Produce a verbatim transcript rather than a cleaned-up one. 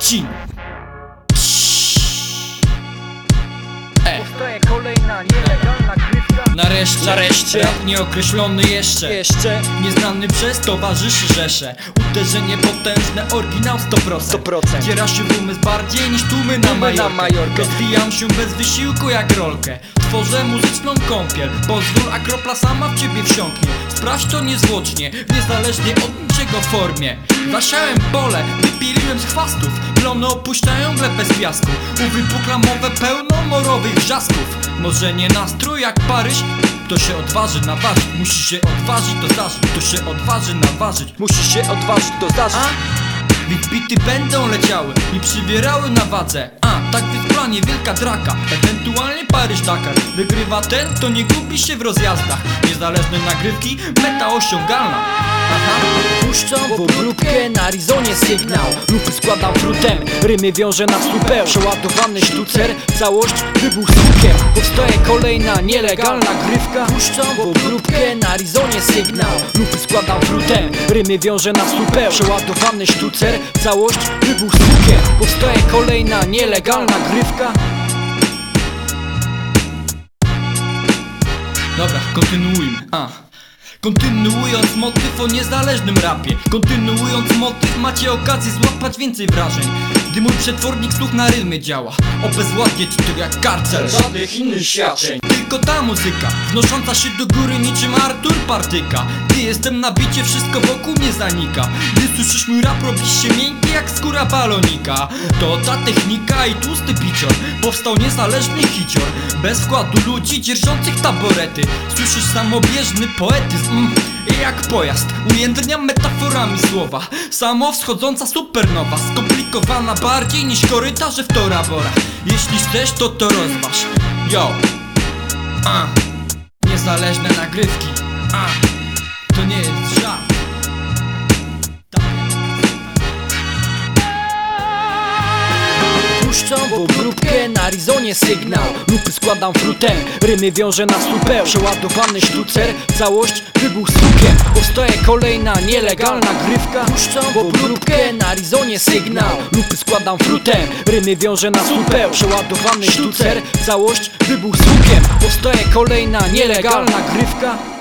Cin. E. Powstaje kolejna nielegalna grywka. Nareszcie, Nareszcie. rap nieokreślony jeszcze Jeszcze Nieznany przez towarzyszy rzesze. Uderzenie potężne, oryginał sto procent sto procent. Dziera się w umysł bardziej niż tłumy na Tłumy na Majorkę. Majorkę. Rozwijam się bez wysiłku jak rolkę. Tworzę muzyczną kąpiel. Pozwól, a kropla sama w ciebie wsiąknie. Sprawdź to niezwłocznie, niezależnie od niczego formie. Zasiałem pole, wypiliłem z chwastów. Plony opuszczają glebę bez piasku. Uwypuklam mowę pełną morowych wrzasków. Może nie nastrój jak Paryż, to się odważy naważyć. Musi się odważyć to zdarzyć. To się odważy naważyć. musi się odważyć to zdarzyć. A? Więc bity będą leciały i przybierały na wadze. A, tak więc w planie wielka draka, ewentualnie Paryż-Dakar. Wygrywa ten, kto nie gubi się w rozjazdach. Niezależne nagrywki, meta osiągalna. Aha. Puszczam w obróbkę na Arizonie sygnał. Lupy składam frutem, rymy wiążę na słupę. Przeładowany sztucer, całość wybuch słupkiem. Powstaje kolejna nielegalna grywka. Puszczam w obróbkę na Arizonie sygnał. Lupy składam frutem, rymy wiążę na słupę. Przeładowany sztucer, całość wybuch słupkiem. Powstaje kolejna nielegalna grywka. Dobra, kontynuujmy. A. Kontynuując motyw o niezależnym rapie. Kontynuując motyw macie okazję złapać więcej wrażeń. Gdy mój przetwornik słuch na rytmie działa, obezwładnię ci to jak karcel. Żadnych innych świadczeń. Tylko ta muzyka, wnosząca się do góry niczym Artur Partyka. Gdy jestem na bicie, wszystko wokół mnie zanika. Gdy słyszysz mój rap, robisz się miękki jak skóra balonika. To ta technika i tłusty picior. Powstał niezależny hicior, bez wkładu ludzi dzierżących taborety. Słyszysz samobieżny poetyzm, mm, jak pojazd. Ujędrniam metaforami słowa. Samo wschodząca supernowa, skomplikowana bardziej niż korytarze w Tora Bora. Jeśli chcesz, to to rozważ. Yo. A. Niezależne nagrywki. A. To nie jest żart. Puszczam w obróbkę na Arizonie sygnał. Lupy składam frutem, rymy wiążę na słupę. Przeładowany sztucer, całość wybuch słupkiem. Powstaje kolejna nielegalna grywka. Puszczam w obróbkę na Arizonie sygnał. Lupy składam frutem, rymy wiążę na słupę. Przeładowany sztucer, całość wybuch słupkiem. Powstaje kolejna nielegalna grywka.